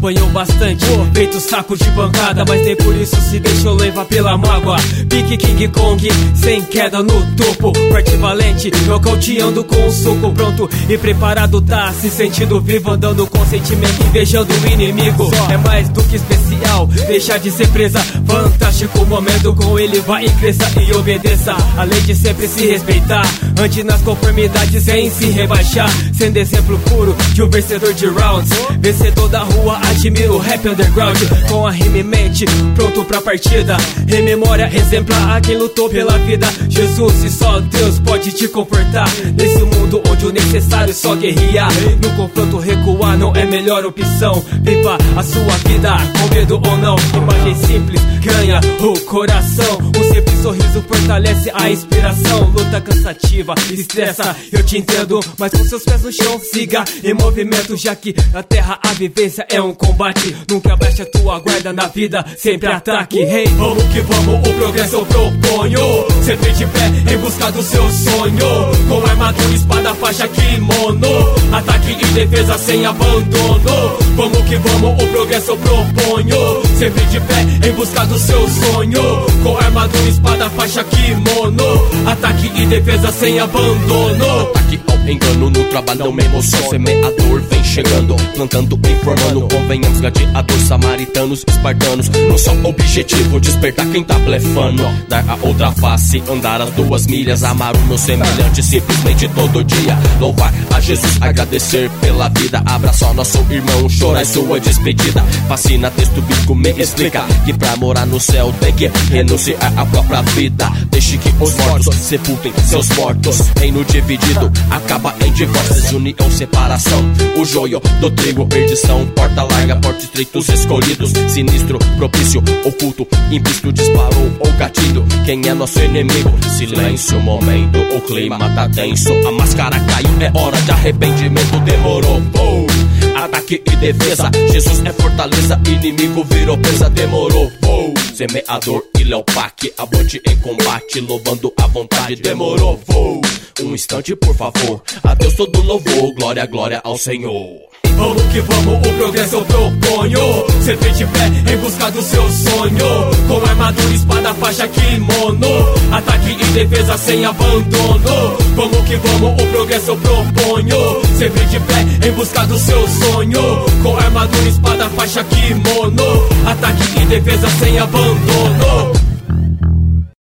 apanhou bastante, feito saco de bancada, mas nem por isso se deixou levar pela mágoa. Pique King Kong, sem queda no topo, forte valente, nocauteando com um soco. Pronto e preparado, tá se sentindo vivo, andando com sentimento, invejando o inimigo. É mais do que especial, deixar de ser presa. Fantástico momento, com ele vai e cresça e obedeça. Além de sempre se respeitar, ande nas conformidades sem se rebaixar. Sendo exemplo puro de um vencedor de rounds, vencedor da rua, admiro o rap underground. Com a rima em mente, pronto pra partida, em memória exemplar a quem lutou pela vida. Jesus e só Deus pode te confortar nesse mundo onde o necessário só guerrear. No confronto recuar não é melhor opção. Viva a sua vida, com medo ou não. Imagem simples ganha o coração, um simples sorriso fortalece a inspiração. Luta cansativa, estressa, eu te entendo, mas com seus pés no chão siga em movimento, já que na terra a vivência é um combate. Nunca baixe a tua guarda na vida, sempre ataque. Hey, vamos que vamos, o progresso eu proponho, sempre de pé em busca do seu sonho. Com armadura, espada, faixa, kimono, ataque e defesa sem abandono. Vamos que vamos, o progresso eu proponho, sempre de pé em busca do seu sonho. Com armadura, espada, faixa, kimono, ataque e defesa sem abandono. Ataque ao engano, no trabalho não me emoção. Semeador vem chegando, plantando, informando. Convenhamos, gladiador, samaritanos, espartanos. No só objetivo, despertar quem tá blefando. Dar a outra face, andar as 2 milhas. Amar o meu semelhante simplesmente todo dia. Louvar a Jesus, agradecer pela vida. Abraçar nosso irmão, chorar em sua despedida. Fascina, texto bíblico me explica que pra morar no céu tem que renunciar à própria vida. Deixe que os mortos sepultem seus mortos. Reino dividido acaba em divórcios, união, separação. O joio do trigo, perdição. Porta larga, porta estreitos escolhidos. Sinistro, propício, oculto, implícito, disparou ou gatilho. Quem é nosso inimigo? Silêncio, momento, o clima tá tenso. A máscara caiu, é hora de arrependimento. Demorou, ataque e defesa. Jesus é fortaleza, inimigo virou presa. Demorou, semeador e Leopac, avante em combate, louvando a vontade. Demorou, um instante por favor, a Deus todo louvor, glória, glória ao Senhor. Vamos que vamos, o progresso eu proponho, sempre de pé em busca do seu sonho. Com armadura, espada, faixa, kimono, ataque e defesa sem abandono. Vamos que vamos, o progresso eu proponho, sempre de pé em busca do seu sonho. Com armadura, espada, faixa, kimono, ataque e defesa sem abandono.